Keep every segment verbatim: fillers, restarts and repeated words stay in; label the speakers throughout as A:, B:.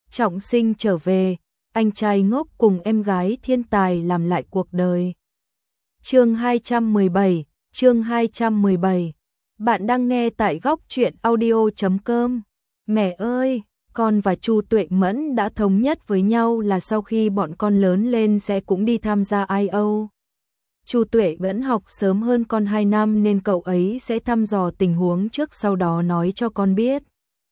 A: trọng sinh trở về, anh trai ngốc cùng em gái thiên tài làm lại cuộc đời. Chương hai trăm mười bảy, chương hai trăm mười bảy. Bạn đang nghe tại góc truyện audio chấm com. Mẹ ơi, con và Chu Tuệ Mẫn đã thống nhất với nhau là sau khi bọn con lớn lên sẽ cũng đi tham gia I O. Chu Tuệ vẫn học sớm hơn con hai năm nên cậu ấy sẽ thăm dò tình huống trước sau đó nói cho con biết.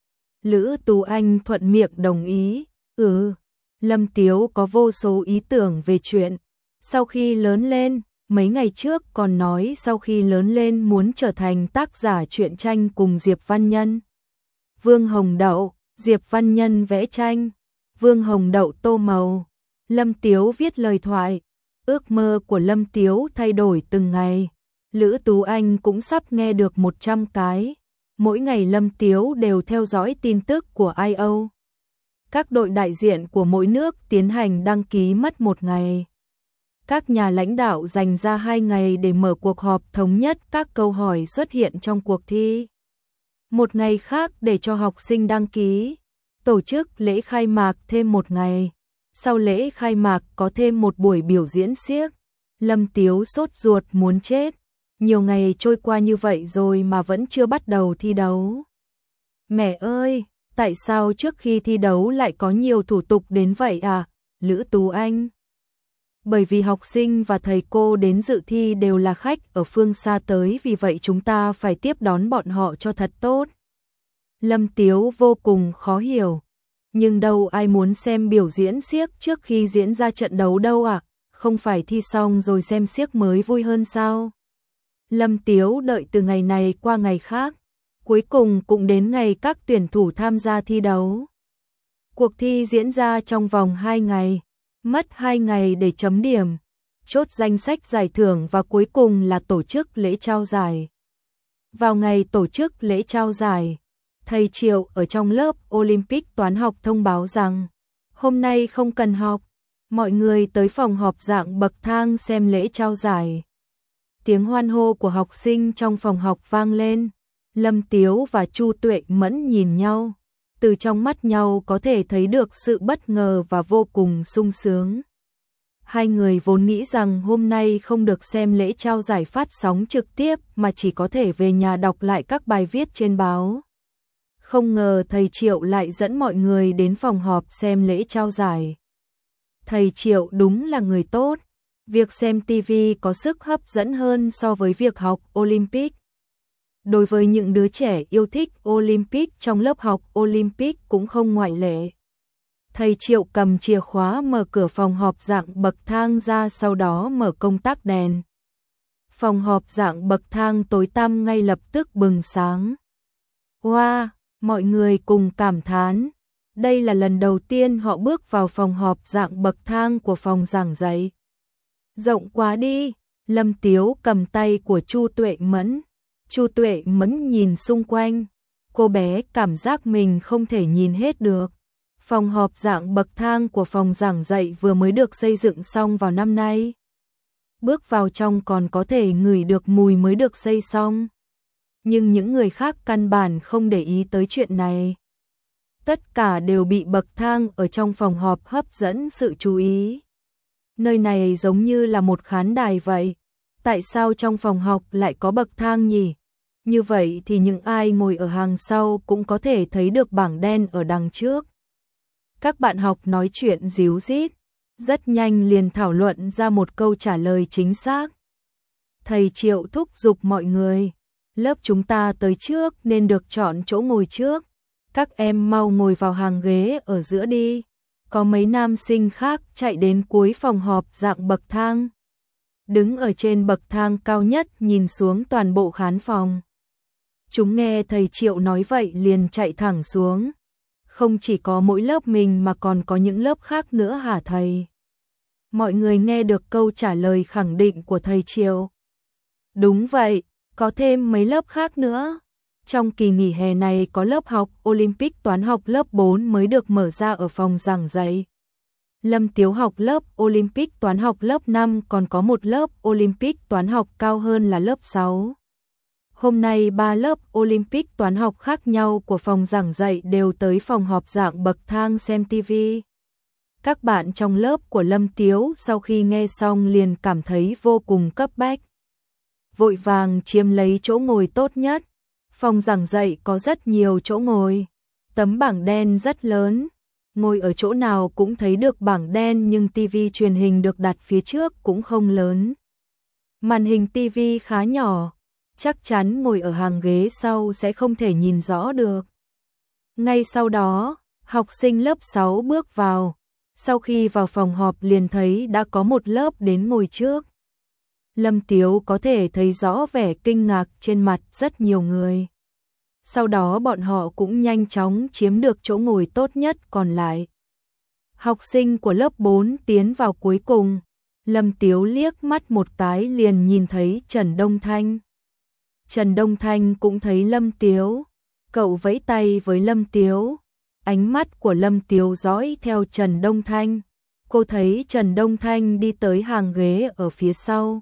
A: Lữ Tú Anh thuận miệng đồng ý. Ừ, Lâm Tiếu có vô số ý tưởng về chuyện sau khi lớn lên. Mấy ngày trước còn nói sau khi lớn lên muốn trở thành tác giả truyện tranh cùng Diệp Văn Nhân. Vương Hồng Đậu, Diệp Văn Nhân vẽ tranh, Vương Hồng Đậu tô màu. Lâm Tiếu viết lời thoại. Ước mơ của Lâm Tiếu thay đổi từng ngày. Lữ Tú Anh cũng sắp nghe được một trăm cái. Mỗi ngày Lâm Tiếu đều theo dõi tin tức của I O. Các đội đại diện của mỗi nước tiến hành đăng ký mất một ngày. Các nhà lãnh đạo dành ra hai ngày để mở cuộc họp thống nhất các câu hỏi xuất hiện trong cuộc thi. Một ngày khác để cho học sinh đăng ký. Tổ chức lễ khai mạc thêm một ngày. Sau lễ khai mạc có thêm một buổi biểu diễn xiếc. Lâm Tiếu sốt ruột muốn chết. Nhiều ngày trôi qua như vậy rồi mà vẫn chưa bắt đầu thi đấu. Mẹ ơi, tại sao trước khi thi đấu lại có nhiều thủ tục đến vậy à? Lữ Tú Anh. Bởi vì học sinh và thầy cô đến dự thi đều là khách ở phương xa tới, vì vậy chúng ta phải tiếp đón bọn họ cho thật tốt. Lâm Tiếu vô cùng khó hiểu. Nhưng đâu ai muốn xem biểu diễn xiếc trước khi diễn ra trận đấu đâu à? Không phải thi xong rồi xem xiếc mới vui hơn sao? Lâm Tiếu đợi từ ngày này qua ngày khác. Cuối cùng cũng đến ngày các tuyển thủ tham gia thi đấu. Cuộc thi diễn ra trong vòng hai ngày. Mất hai ngày để chấm điểm, chốt danh sách giải thưởng và cuối cùng là tổ chức lễ trao giải. Vào ngày tổ chức lễ trao giải, thầy Triệu ở trong lớp Olympic toán học thông báo rằng hôm nay không cần học, mọi người tới phòng họp dạng bậc thang xem lễ trao giải. Tiếng hoan hô của học sinh trong phòng học vang lên. Lâm Tiếu và Chu Tuệ Mẫn nhìn nhau. Từ trong mắt nhau có thể thấy được sự bất ngờ và vô cùng sung sướng. Hai người vốn nghĩ rằng hôm nay không được xem lễ trao giải phát sóng trực tiếp mà chỉ có thể về nhà đọc lại các bài viết trên báo. Không ngờ thầy Triệu lại dẫn mọi người đến phòng họp xem lễ trao giải. Thầy Triệu đúng là người tốt. Việc xem ti vi có sức hấp dẫn hơn so với việc học Olympic. Đối với những đứa trẻ yêu thích Olympic trong lớp học Olympic cũng không ngoại lệ. Thầy Triệu cầm chìa khóa mở cửa phòng họp dạng bậc thang ra, sau đó mở công tắc đèn. Phòng họp dạng bậc thang tối tăm ngay lập tức bừng sáng. Wow, mọi người cùng cảm thán. Đây là lần đầu tiên họ bước vào phòng họp dạng bậc thang của phòng giảng dạy. Rộng quá đi. Lâm Tiếu cầm tay của Chu Tuệ Mẫn. Chu Tuệ Mẫn nhìn xung quanh, cô bé cảm giác mình không thể nhìn hết được. Phòng họp dạng bậc thang của phòng giảng dạy vừa mới được xây dựng xong vào năm nay. Bước vào trong còn có thể ngửi được mùi mới được xây xong. Nhưng những người khác căn bản không để ý tới chuyện này. Tất cả đều bị bậc thang ở trong phòng họp hấp dẫn sự chú ý. Nơi này giống như là một khán đài vậy. Tại sao trong phòng học lại có bậc thang nhỉ? Như vậy thì những ai ngồi ở hàng sau cũng có thể thấy được bảng đen ở đằng trước. Các bạn học nói chuyện ríu rít, rất nhanh liền thảo luận ra một câu trả lời chính xác. Thầy Triệu thúc giục mọi người, lớp chúng ta tới trước nên được chọn chỗ ngồi trước. Các em mau ngồi vào hàng ghế ở giữa đi. Có mấy nam sinh khác chạy đến cuối phòng họp dạng bậc thang. Đứng ở trên bậc thang cao nhất nhìn xuống toàn bộ khán phòng. Chúng nghe thầy Triệu nói vậy liền chạy thẳng xuống. Không chỉ có mỗi lớp mình mà còn có những lớp khác nữa hả thầy? Mọi người nghe được câu trả lời khẳng định của thầy Triệu. Đúng vậy, có thêm mấy lớp khác nữa. Trong kỳ nghỉ hè này có lớp học Olympic toán học lớp bốn mới được mở ra ở phòng giảng dạy. Lâm Tiếu học lớp Olympic toán học lớp năm, còn có một lớp Olympic toán học cao hơn là lớp sáu. Hôm nay ba lớp Olympic toán học khác nhau của phòng giảng dạy đều tới phòng họp dạng bậc thang xem ti vi. Các bạn trong lớp của Lâm Tiếu sau khi nghe xong liền cảm thấy vô cùng cấp bách. Vội vàng chiếm lấy chỗ ngồi tốt nhất. Phòng giảng dạy có rất nhiều chỗ ngồi. Tấm bảng đen rất lớn. Ngồi ở chỗ nào cũng thấy được bảng đen, nhưng tivi truyền hình được đặt phía trước cũng không lớn. Màn hình tivi khá nhỏ. Chắc chắn ngồi ở hàng ghế sau sẽ không thể nhìn rõ được. Ngay sau đó, học sinh lớp sáu bước vào. Sau khi vào phòng họp liền thấy đã có một lớp đến ngồi trước. Lâm Tiếu có thể thấy rõ vẻ kinh ngạc trên mặt rất nhiều người. Sau đó bọn họ cũng nhanh chóng chiếm được chỗ ngồi tốt nhất còn lại. Học sinh của lớp bốn tiến vào cuối cùng. Lâm Tiếu liếc mắt một cái liền nhìn thấy Trần Đông Thanh. Trần Đông Thanh cũng thấy Lâm Tiếu. Cậu vẫy tay với Lâm Tiếu. Ánh mắt của Lâm Tiếu dõi theo Trần Đông Thanh. Cô thấy Trần Đông Thanh đi tới hàng ghế ở phía sau.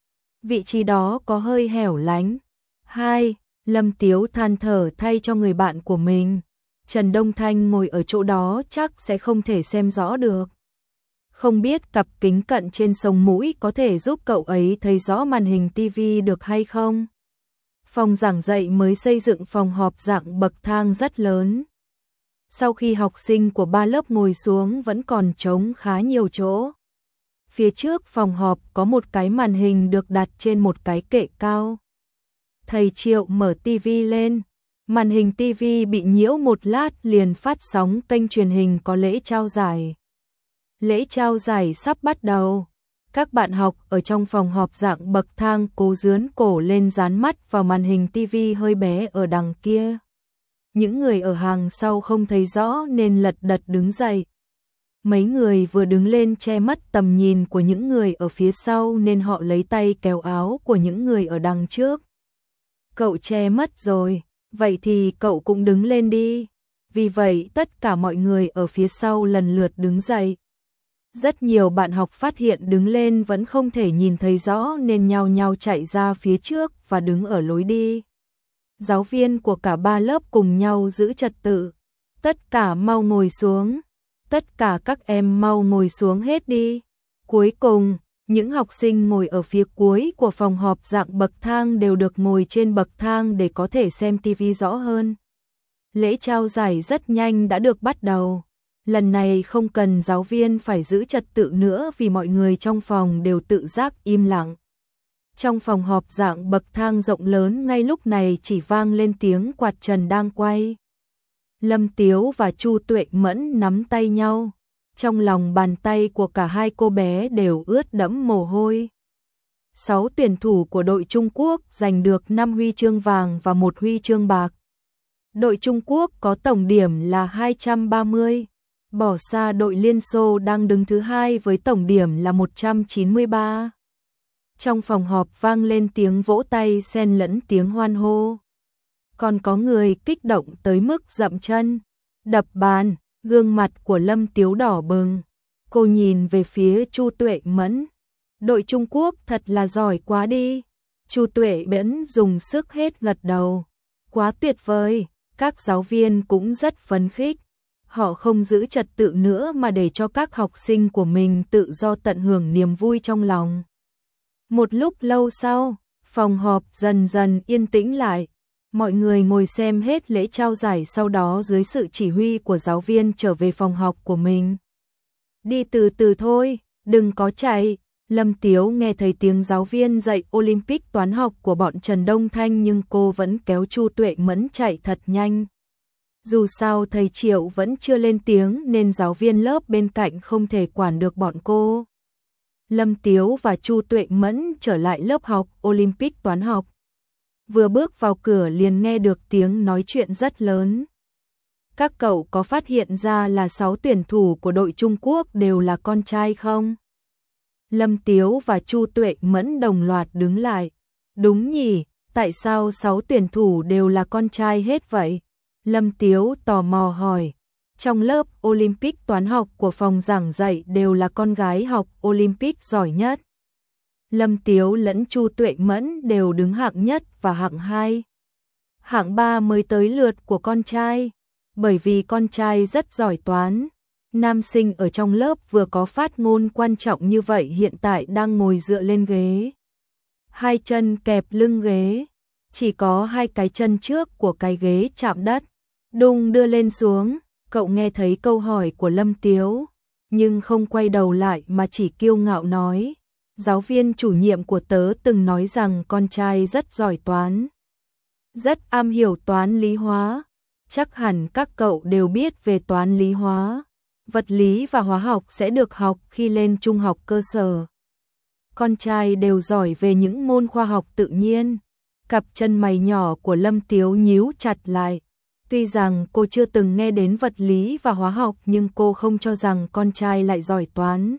A: Vị trí đó có hơi hẻo lánh. Hai, Lâm Tiếu than thở thay cho người bạn của mình. Trần Đông Thanh ngồi ở chỗ đó chắc sẽ không thể xem rõ được. Không biết cặp kính cận trên sống mũi có thể giúp cậu ấy thấy rõ màn hình tivi được hay không? Phòng giảng dạy mới xây dựng phòng họp dạng bậc thang rất lớn. Sau khi học sinh của ba lớp ngồi xuống vẫn còn trống khá nhiều chỗ. Phía trước phòng họp có một cái màn hình được đặt trên một cái kệ cao. Thầy Triệu mở tivi lên. Màn hình tivi bị nhiễu một lát liền phát sóng kênh truyền hình có lễ trao giải. Lễ trao giải sắp bắt đầu. Các bạn học ở trong phòng họp dạng bậc thang cố dướn cổ lên dán mắt vào màn hình tivi hơi bé ở đằng kia. Những người ở hàng sau không thấy rõ nên lật đật đứng dậy. Mấy người vừa đứng lên che mất tầm nhìn của những người ở phía sau nên họ lấy tay kéo áo của những người ở đằng trước. Cậu che mất rồi, vậy thì cậu cũng đứng lên đi. Vì vậy tất cả mọi người ở phía sau lần lượt đứng dậy. Rất nhiều bạn học phát hiện đứng lên vẫn không thể nhìn thấy rõ nên nhao nhao chạy ra phía trước và đứng ở lối đi. Giáo viên của cả ba lớp cùng nhau giữ trật tự. Tất cả mau ngồi xuống. Tất cả các em mau ngồi xuống hết đi. Cuối cùng, những học sinh ngồi ở phía cuối của phòng họp dạng bậc thang đều được ngồi trên bậc thang để có thể xem tivi rõ hơn. Lễ trao giải rất nhanh đã được bắt đầu. Lần này không cần giáo viên phải giữ trật tự nữa vì mọi người trong phòng đều tự giác im lặng. Trong phòng họp dạng bậc thang rộng lớn ngay lúc này chỉ vang lên tiếng quạt trần đang quay. Lâm Tiếu và Chu Tuệ Mẫn nắm tay nhau. Trong lòng bàn tay của cả hai cô bé đều ướt đẫm mồ hôi. Sáu tuyển thủ của đội Trung Quốc giành được năm huy chương vàng và một huy chương bạc. Đội Trung Quốc có tổng điểm là hai trăm ba mươi. Bỏ xa đội Liên Xô đang đứng thứ hai với tổng điểm là một trăm chín mươi ba. Trong phòng họp vang lên tiếng vỗ tay xen lẫn tiếng hoan hô. Còn có người kích động tới mức dậm chân, đập bàn, gương mặt của Lâm Tiếu đỏ bừng. Cô nhìn về phía Chu Tuệ Mẫn. Đội Trung Quốc thật là giỏi quá đi. Chu Tuệ Mẫn dùng sức hết gật đầu. Quá tuyệt vời, các giáo viên cũng rất phấn khích. Họ không giữ trật tự nữa mà để cho các học sinh của mình tự do tận hưởng niềm vui trong lòng. Một lúc lâu sau, phòng họp dần dần yên tĩnh lại. Mọi người ngồi xem hết lễ trao giải, sau đó dưới sự chỉ huy của giáo viên trở về phòng học của mình. Đi từ từ thôi, đừng có chạy. Lâm Tiếu nghe thấy tiếng giáo viên dạy Olympic toán học của bọn Trần Đông Thanh nhưng cô vẫn kéo Chu Tuệ Mẫn chạy thật nhanh. Dù sao thầy Triệu vẫn chưa lên tiếng nên giáo viên lớp bên cạnh không thể quản được bọn cô. Lâm Tiếu và Chu Tuệ Mẫn trở lại lớp học Olympic toán học. Vừa bước vào cửa liền nghe được tiếng nói chuyện rất lớn. Các cậu có phát hiện ra là sáu tuyển thủ của đội Trung Quốc đều là con trai không? Lâm Tiếu và Chu Tuệ Mẫn đồng loạt đứng lại. Đúng nhỉ, tại sao sáu tuyển thủ đều là con trai hết vậy? Lâm Tiếu tò mò hỏi. Trong lớp Olympic toán học của phòng giảng dạy đều là con gái học Olympic giỏi nhất. Lâm Tiếu lẫn Chu Tuệ Mẫn đều đứng hạng nhất và hạng hai. Hạng ba mới tới lượt của con trai, bởi vì con trai rất giỏi toán. Nam sinh ở trong lớp vừa có phát ngôn quan trọng như vậy hiện tại đang ngồi dựa lên ghế. Hai chân kẹp lưng ghế, chỉ có hai cái chân trước của cái ghế chạm đất. Đung đưa lên xuống, cậu nghe thấy câu hỏi của Lâm Tiếu, nhưng không quay đầu lại mà chỉ kiêu ngạo nói. Giáo viên chủ nhiệm của tớ từng nói rằng con trai rất giỏi toán. Rất am hiểu toán lý hóa. Chắc hẳn các cậu đều biết về toán lý hóa. Vật lý và hóa học sẽ được học khi lên trung học cơ sở. Con trai đều giỏi về những môn khoa học tự nhiên. Cặp chân mày nhỏ của Lâm Tiếu nhíu chặt lại. Tuy rằng cô chưa từng nghe đến vật lý và hóa học nhưng cô không cho rằng con trai lại giỏi toán.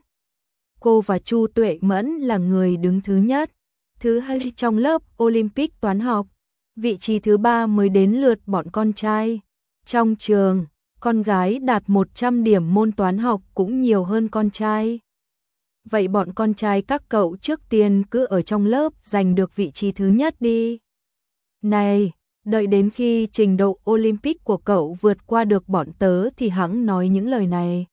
A: Cô và Chu Tuệ Mẫn là người đứng thứ nhất, thứ hai trong lớp Olympic toán học. Vị trí thứ ba mới đến lượt bọn con trai. Trong trường, con gái đạt một trăm điểm môn toán học cũng nhiều hơn con trai. Vậy bọn con trai các cậu trước tiên cứ ở trong lớp giành được vị trí thứ nhất đi. Này, đợi đến khi trình độ Olympic của cậu vượt qua được bọn tớ thì hẵng nói những lời này.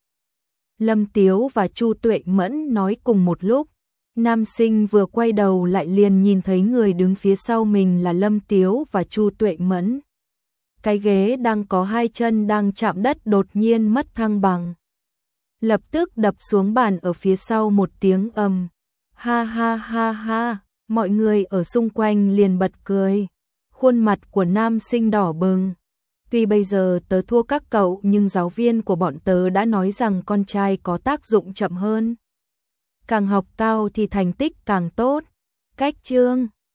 A: Lâm Tiếu và Chu Tuệ Mẫn nói cùng một lúc. Nam sinh vừa quay đầu lại liền nhìn thấy người đứng phía sau mình là Lâm Tiếu và Chu Tuệ Mẫn. Cái ghế đang có hai chân đang chạm đất đột nhiên mất thăng bằng. Lập tức đập xuống bàn ở phía sau một tiếng ầm. Ha ha ha ha, mọi người ở xung quanh liền bật cười. Khuôn mặt của nam sinh đỏ bừng. Tuy bây giờ tớ thua các cậu nhưng giáo viên của bọn tớ đã nói rằng con trai có tác dụng chậm hơn. Càng học cao thì thành tích càng tốt. Cách chương